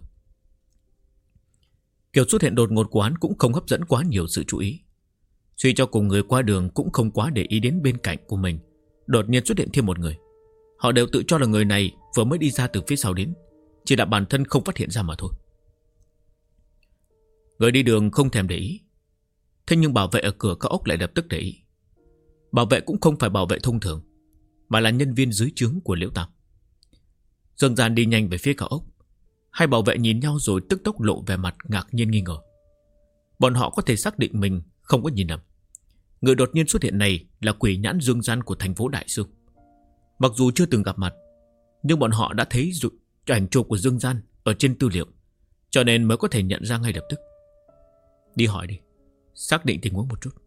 Speaker 1: Kiểu xuất hiện đột ngột của hắn cũng không hấp dẫn quá nhiều sự chú ý. Suy cho cùng, người qua đường cũng không quá để ý đến bên cạnh của mình đột nhiên xuất hiện thêm một người. Họ đều tự cho là người này vừa mới đi ra từ phía sau đến, chỉ là bản thân không phát hiện ra mà thôi. Người đi đường không thèm để ý, thế nhưng bảo vệ ở cửa cao ốc lại lập tức để ý. Bảo vệ cũng không phải bảo vệ thông thường, mà là nhân viên dưới trướng của Liễu Tam. Dương Gian đi nhanh về phía cao ốc. Hai bảo vệ nhìn nhau rồi tức tốc lộ vẻ mặt ngạc nhiên nghi ngờ. Bọn họ có thể xác định mình không có nhìn nhầm. Người đột nhiên xuất hiện này là quỷ nhãn Dương Gian của thành phố Đại Sương. Mặc dù chưa từng gặp mặt, nhưng bọn họ đã thấy ảnh chụp của Dương Gian ở trên tư liệu, cho nên mới có thể nhận ra ngay lập tức. Đi hỏi đi, xác định tình huống một chút.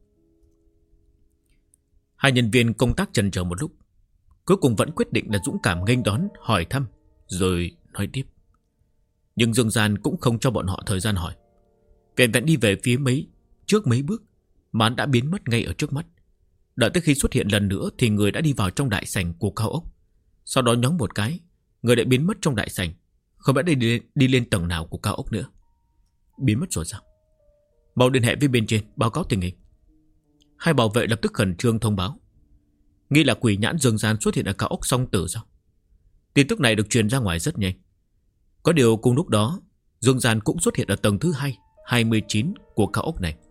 Speaker 1: Hai nhân viên công tác chần chờ một lúc, cuối cùng vẫn quyết định là dũng cảm nghênh đón, hỏi thăm rồi nói tiếp. Nhưng Dương Gian cũng không cho bọn họ thời gian hỏi, vẹn vẹn đi về phía trước mấy bước mà đã biến mất ngay ở trước mắt. Đợi tới khi xuất hiện lần nữa thì người đã đi vào trong đại sảnh của cao ốc. Sau đó nhóng một cái, người đã biến mất trong đại sảnh, không biết đi lên tầng nào của cao ốc nữa. Biến mất rồi sao? Mau liên hệ với bên trên báo cáo tình hình. Hai bảo vệ lập tức khẩn trương thông báo. Nghĩ là quỷ nhãn Dương Gian xuất hiện ở cao ốc Song Tử sao? Tin tức này được truyền ra ngoài rất nhanh. Có điều cùng lúc đó, Dương Gian cũng xuất hiện ở tầng thứ 29 của cao ốc này.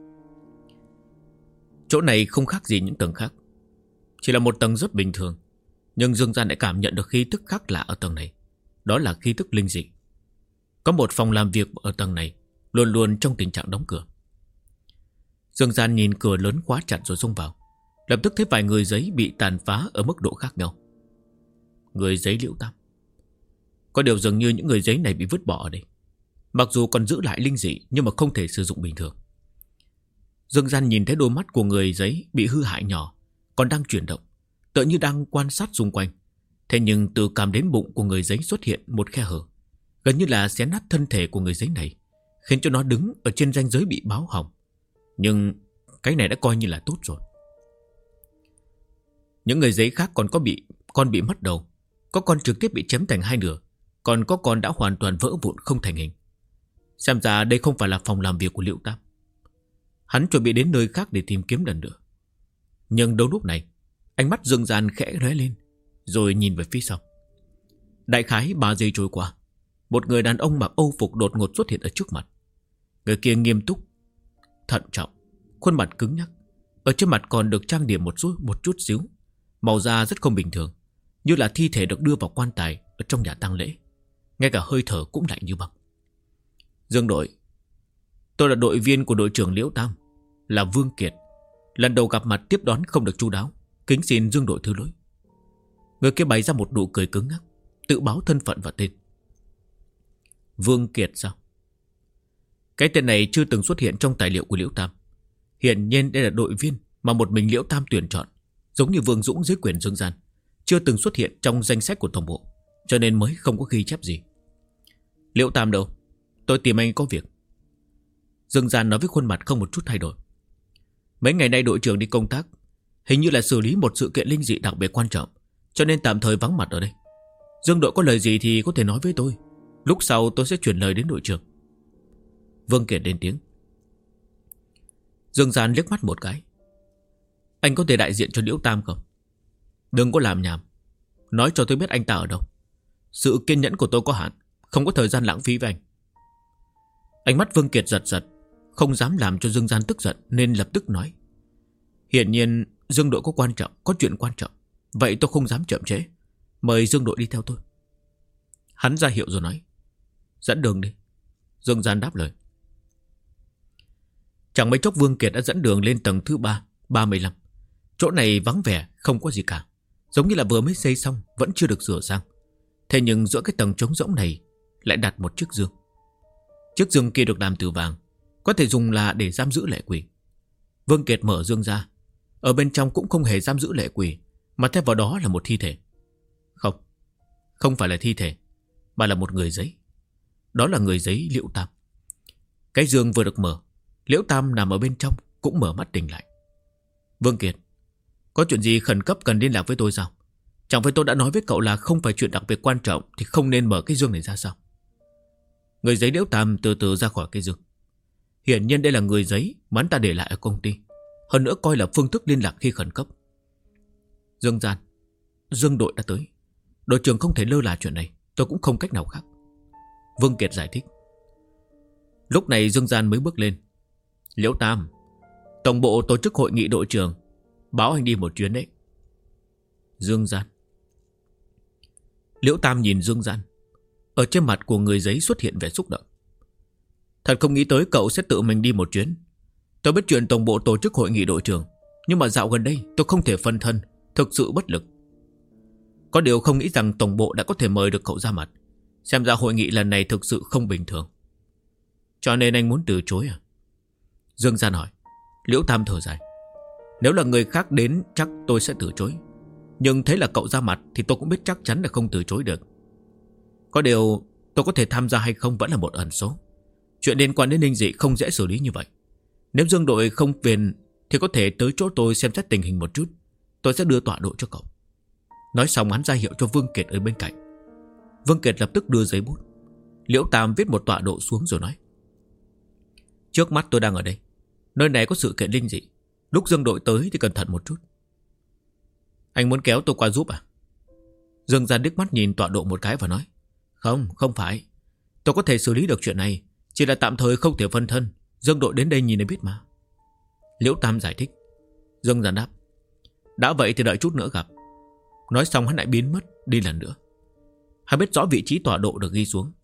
Speaker 1: Chỗ này không khác gì những tầng khác, chỉ là một tầng rất bình thường. Nhưng Dương Gian lại cảm nhận được khí tức khác lạ ở tầng này. Đó là khí tức linh dị. Có một phòng làm việc ở tầng này luôn luôn trong tình trạng đóng cửa. Dương Gian nhìn cửa lớn khóa chặt rồi xông vào. Lập tức thấy vài người giấy bị tàn phá ở mức độ khác nhau. Người giấy Liễu Tam. Có điều dường như những người giấy này bị vứt bỏ ở đây. Mặc dù còn giữ lại linh dị nhưng mà không thể sử dụng bình thường. Dương Gian nhìn thấy đôi mắt của người giấy bị hư hại nhỏ còn đang chuyển động, tựa như đang quan sát xung quanh. Thế nhưng từ cằm đến bụng của người giấy xuất hiện một khe hở, gần như là xé nát thân thể của người giấy này, khiến cho nó đứng ở trên ranh giới bị báo hỏng. Nhưng cái này đã coi như là tốt rồi. Những người giấy khác còn có con bị mất đầu, có con trực tiếp bị chém thành hai nửa, còn có con đã hoàn toàn vỡ vụn không thành hình. Xem ra đây không phải là phòng làm việc của Liễu Tam. Hắn chuẩn bị đến nơi khác để tìm kiếm lần nữa. Nhưng đúng lúc này, ánh mắt Dương Gian khẽ lóe lên, rồi nhìn về phía sau. Đại khái 3 giây trôi qua, một người đàn ông mặc âu phục đột ngột xuất hiện ở trước mặt. Người kia nghiêm túc, thận trọng, khuôn mặt cứng nhắc. Ở trên mặt còn được trang điểm một chút xíu. Màu da rất không bình thường, như là thi thể được đưa vào quan tài ở trong nhà tang lễ. Ngay cả hơi thở cũng lạnh như băng. Dương đội, tôi là đội viên của đội trưởng Liễu Tam, là Vương Kiệt. Lần đầu gặp mặt tiếp đón không được chu đáo, kính xin Dương đội thứ lỗi. Người kia bày ra một nụ cười cứng ngắc, tự báo thân phận và tên. Vương Kiệt sao? Cái tên này chưa từng xuất hiện trong tài liệu của Liễu Tam. Hiển nhiên đây là đội viên mà một mình Liễu Tam tuyển chọn, giống như Vương Dũng dưới quyền Dương Gian, chưa từng xuất hiện trong danh sách của tổng bộ, cho nên mới không có ghi chép gì. Liễu Tam đâu? Tôi tìm anh có việc. Dương Gian nói với khuôn mặt không một chút thay đổi. Mấy ngày nay đội trưởng đi công tác, hình như là xử lý một sự kiện linh dị đặc biệt quan trọng, cho nên tạm thời vắng mặt ở đây. Dương đội có lời gì thì có thể nói với tôi, lúc sau tôi sẽ chuyển lời đến đội trưởng. Vương Kiệt lên tiếng. Dương Gian liếc mắt một cái. Anh có thể đại diện cho Liễu Tam không? Đừng có làm nhảm, nói cho tôi biết anh ta ở đâu. Sự kiên nhẫn của tôi có hạn, không có thời gian lãng phí với anh. Ánh mắt Vương Kiệt giật giật, không dám làm cho Dương Gian tức giận, nên lập tức nói. Hiển nhiên Dương đội có chuyện quan trọng, vậy tôi không dám chậm trễ. Mời Dương đội đi theo tôi. Hắn ra hiệu rồi nói. Dẫn đường đi. Dương Gian đáp lời. Chẳng mấy chốc Vương Kiệt đã dẫn đường lên tầng thứ 35. Chỗ này vắng vẻ, không có gì cả, giống như là vừa mới xây xong, vẫn chưa được sửa sang. Thế nhưng giữa cái tầng trống rỗng này lại đặt một chiếc giường. Chiếc giường kia được làm từ vàng, có thể dùng là để giam giữ lệ quỷ. Vương Kiệt mở giường ra. Ở bên trong cũng không hề giam giữ lệ quỷ, mà thay vào đó là một thi thể. Không phải là thi thể, mà là một người giấy. Đó là người giấy Liễu Tam. Cái giường vừa được mở, Liễu Tam nằm ở bên trong cũng mở mắt tỉnh lại. Vương Kiệt, có chuyện gì khẩn cấp cần liên lạc với tôi sao? Chẳng phải tôi đã nói với cậu là không phải chuyện đặc biệt quan trọng thì không nên mở cái giường này ra sao? Người giấy Liễu Tam từ từ ra khỏi cái giường. Hiển nhiên đây là người giấy mà hắn ta để lại ở công ty, hơn nữa coi là phương thức liên lạc khi khẩn cấp. Dương Gian, Dương đội đã tới. Đội trưởng không thể lơ là chuyện này, tôi cũng không cách nào khác. Vương Kiệt giải thích. Lúc này Dương Gian mới bước lên. Liễu Tam, tổng bộ tổ chức hội nghị đội trưởng, báo anh đi một chuyến đấy. Dương Gian. Liễu Tam nhìn Dương Gian. Ở trên mặt của người giấy xuất hiện vẻ xúc động. Thật không nghĩ tới cậu sẽ tự mình đi một chuyến. Tôi biết chuyện tổng bộ tổ chức hội nghị đội trưởng, nhưng mà dạo gần đây tôi không thể phân thân, thực sự bất lực. Có điều không nghĩ rằng tổng bộ đã có thể mời được cậu ra mặt. Xem ra hội nghị lần này thực sự không bình thường. Cho nên anh muốn từ chối à? Dương Gian hỏi. Liễu Tam thở dài. Nếu là người khác đến chắc tôi sẽ từ chối, nhưng thấy là cậu ra mặt thì tôi cũng biết chắc chắn là không từ chối được. Có điều tôi có thể tham gia hay không vẫn là một ẩn số. Chuyện liên quan đến linh dị không dễ xử lý như vậy. Nếu Dương đội không phiền thì có thể tới chỗ tôi xem xét tình hình một chút. Tôi sẽ đưa tọa độ cho cậu. Nói xong hắn ra hiệu cho Vương Kiệt ở bên cạnh. Vương Kiệt lập tức đưa giấy bút. Liễu Tam viết một tọa độ xuống rồi nói. Trước mắt tôi đang ở đây. Nơi này có sự kiện linh dị. Lúc Dương đội tới thì cẩn thận một chút. Anh muốn kéo tôi qua giúp à? Dương Gian liếc mắt nhìn tọa độ một cái và nói. Không phải. Tôi có thể xử lý được chuyện này, chỉ là tạm thời không thể phân thân. Dương đội đến đây nhìn để biết mà. Liễu Tam giải thích. Dương Gian đáp. Đã vậy thì đợi chút nữa gặp. Nói xong hắn lại biến mất đi lần nữa. Hắn biết rõ vị trí tọa độ được ghi xuống.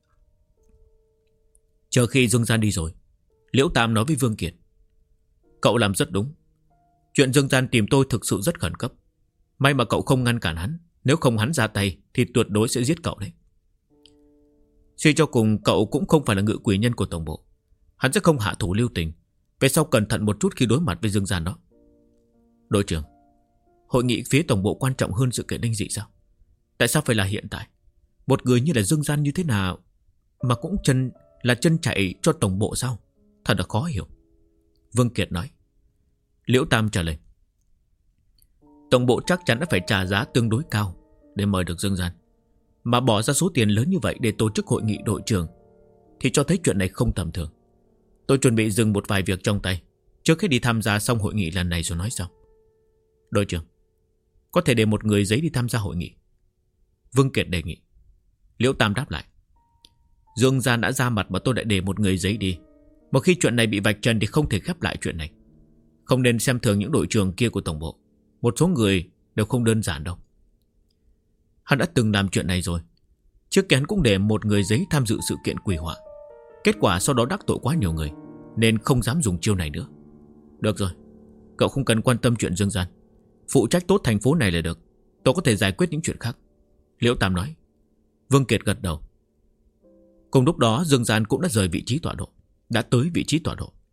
Speaker 1: Chờ khi Dương Gian đi rồi, Liễu Tam nói với Vương Kiệt. Cậu làm rất đúng. Chuyện Dương Gian tìm tôi thực sự rất khẩn cấp. May mà cậu không ngăn cản hắn. Nếu không hắn ra tay thì tuyệt đối sẽ giết cậu đấy. Suy cho cùng cậu cũng không phải là ngự quỷ nhân của tổng bộ. Hắn sẽ không hạ thủ lưu tình. Về sau cẩn thận một chút khi đối mặt với Dương Gian đó. Đội trưởng, hội nghị phía tổng bộ quan trọng hơn sự kiện linh dị sao? Tại sao phải là hiện tại? Một người như là Dương Gian như thế nào mà cũng chân chạy cho tổng bộ sao? Thật là khó hiểu. Vương Kiệt nói. Liễu Tam trả lời. Tổng bộ chắc chắn đã phải trả giá tương đối cao để mời được Dương Gian. Mà bỏ ra số tiền lớn như vậy để tổ chức hội nghị đội trưởng thì cho thấy chuyện này không tầm thường. Tôi chuẩn bị dừng một vài việc trong tay trước khi đi tham gia xong hội nghị lần này rồi nói sau. Đội trưởng, có thể để một người giấy đi tham gia hội nghị. Vương Kiệt đề nghị. Liễu Tam đáp lại. Dương gia đã ra mặt mà tôi lại để một người giấy đi. Một khi chuyện này bị vạch trần thì không thể khép lại chuyện này. Không nên xem thường những đội trưởng kia của tổng bộ. Một số người đều không đơn giản đâu. Hắn đã từng làm chuyện này rồi. Trước kia hắn cũng để một người giấy tham dự sự kiện quỷ họa. Kết quả sau đó đắc tội quá nhiều người, nên không dám dùng chiêu này nữa. Được rồi, cậu không cần quan tâm chuyện Dương gian. Phụ trách tốt thành phố này là được. Tôi có thể giải quyết những chuyện khác, Liễu Tam nói. Vương Kiệt gật đầu. Cùng lúc đó Dương gian cũng đã rời vị trí tọa độ. Đã tới vị trí tọa độ.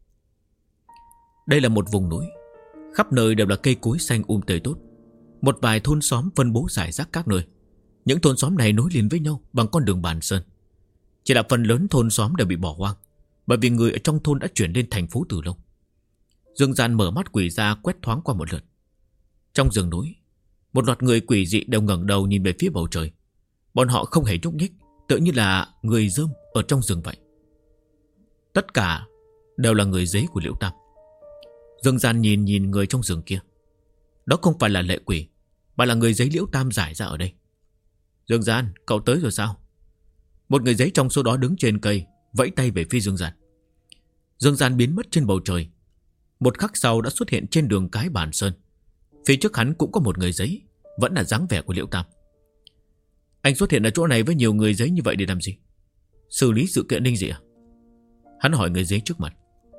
Speaker 1: Đây là một vùng núi, khắp nơi đều là cây cối xanh tươi tốt. Một vài thôn xóm phân bố rải rác các nơi. Những thôn xóm này nối liền với nhau bằng con đường bàn sơn. Chỉ là phần lớn thôn xóm đều bị bỏ hoang, bởi vì người ở trong thôn đã chuyển lên thành phố từ lâu. Dương gian mở mắt quỷ ra quét thoáng qua một lượt. Trong rừng núi, một loạt người quỷ dị đều ngẩng đầu nhìn về phía bầu trời. Bọn họ không hề nhúc nhích, tựa như là người dơm ở trong rừng vậy. Tất cả đều là người giấy của Liễu Tam. Dương gian nhìn người trong rừng kia. Đó không phải là lệ quỷ, mà là người giấy Liễu Tam giải ra ở đây. Dương gian, cậu tới rồi sao? Một người giấy trong số đó đứng trên cây, vẫy tay về phía Dương gian. Dương gian biến mất trên bầu trời. Một khắc sau đã xuất hiện trên đường cái Bàn Sơn. Phía trước hắn cũng có một người giấy, vẫn là dáng vẻ của Liễu Tam. Anh xuất hiện ở chỗ này với nhiều người giấy như vậy để làm gì? Xử lý sự kiện linh dị à? Hắn hỏi người giấy trước mặt.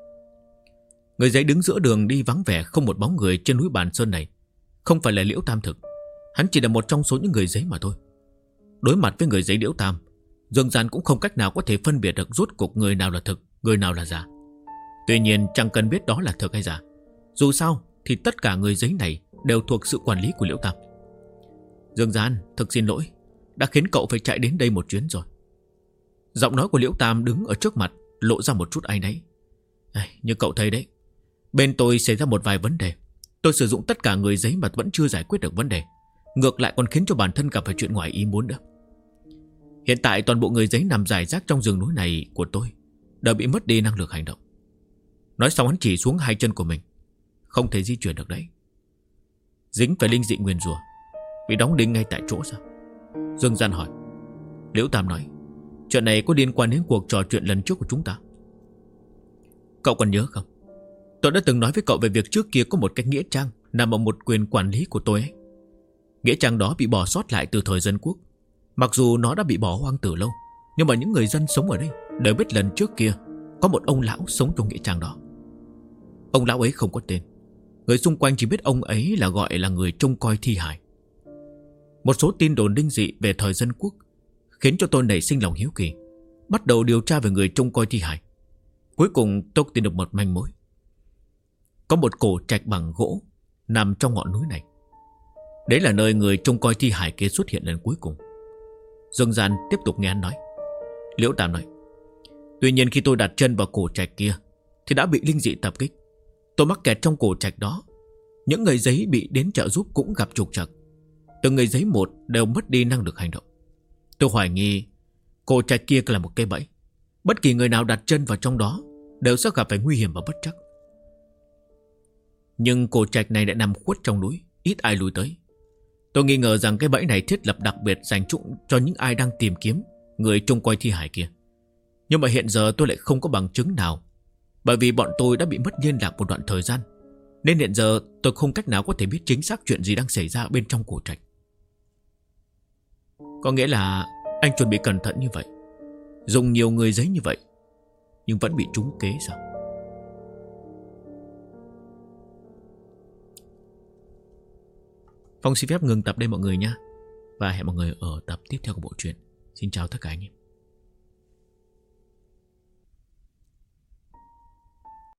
Speaker 1: Người giấy đứng giữa đường đi vắng vẻ, không một bóng người trên núi Bàn Sơn này. Không phải là Liễu Tam thực. Hắn chỉ là một trong số những người giấy mà thôi. Đối mặt với người giấy Liễu Tam, Dương gian cũng không cách nào có thể phân biệt được rốt cuộc người nào là thực, người nào là giả. Tuy nhiên chẳng cần biết đó là thực hay giả. Dù sao thì tất cả người giấy này đều thuộc sự quản lý của Liễu Tam. Dương gian, thực xin lỗi, đã khiến cậu phải chạy đến đây một chuyến rồi. Giọng nói của Liễu Tam đứng ở trước mặt lộ ra một chút áy náy. Như cậu thấy đấy, bên tôi xảy ra một vài vấn đề. Tôi sử dụng tất cả người giấy mà vẫn chưa giải quyết được vấn đề, ngược lại còn khiến cho bản thân gặp phải chuyện ngoài ý muốn nữa. Hiện tại toàn bộ người giấy nằm rải rác trong rừng núi này của tôi đều bị mất đi năng lực hành động. Nói xong hắn chỉ xuống hai chân của mình. Không thể di chuyển được đấy. Dính phải linh dị nguyền rủa, bị đóng đinh ngay tại chỗ sao? Dương gian hỏi. Liễu Tam nói, chuyện này có liên quan đến cuộc trò chuyện lần trước của chúng ta. Cậu còn nhớ không? Tôi đã từng nói với cậu về việc trước kia có một cái nghĩa trang nằm ở một quyền quản lý của tôi ấy. Nghĩa trang đó bị bỏ sót lại từ thời dân quốc. Mặc dù nó đã bị bỏ hoang từ lâu, nhưng mà những người dân sống ở đây đều biết lần trước kia có một ông lão sống trong nghĩa trang đó. Ông lão ấy không có tên. Người xung quanh chỉ biết ông ấy là gọi là người trông coi thi hài. Một số tin đồn linh dị về thời dân quốc khiến cho tôi nảy sinh lòng hiếu kỳ, bắt đầu điều tra về người trông coi thi hài. Cuối cùng tôi tìm được một manh mối. Có một cổ trạch bằng gỗ nằm trong ngọn núi này. Đấy là nơi người trông coi thi hài kia xuất hiện lần cuối cùng. Dương gian tiếp tục nghe hắn nói. Liễu Tam nói, tuy nhiên khi tôi đặt chân vào cổ trạch kia thì đã bị linh dị tập kích. Tôi mắc kẹt trong cổ trạch đó. Những người giấy bị đến trợ giúp cũng gặp trục trặc. Từng người giấy một đều mất đi năng lực hành động. Tôi hoài nghi cổ trạch kia là một cây bẫy. Bất kỳ người nào đặt chân vào trong đó đều sẽ gặp phải nguy hiểm và bất trắc. Nhưng cổ trạch này lại nằm khuất trong núi, ít ai lui tới. Tôi nghi ngờ rằng cái bẫy này thiết lập đặc biệt dành cho những ai đang tìm kiếm người trông coi thi hài kia. Nhưng mà hiện giờ tôi lại không có bằng chứng nào, bởi vì bọn tôi đã bị mất liên lạc một đoạn thời gian, nên hiện giờ tôi không cách nào có thể biết chính xác chuyện gì đang xảy ra bên trong cổ trạch. Có nghĩa là anh chuẩn bị cẩn thận như vậy, dùng nhiều người giấy như vậy, nhưng vẫn bị trúng kế sao? Phong xin phép ngừng tập đây mọi người nha. Và hẹn mọi người ở tập tiếp theo của bộ truyện. Xin chào tất cả anh em.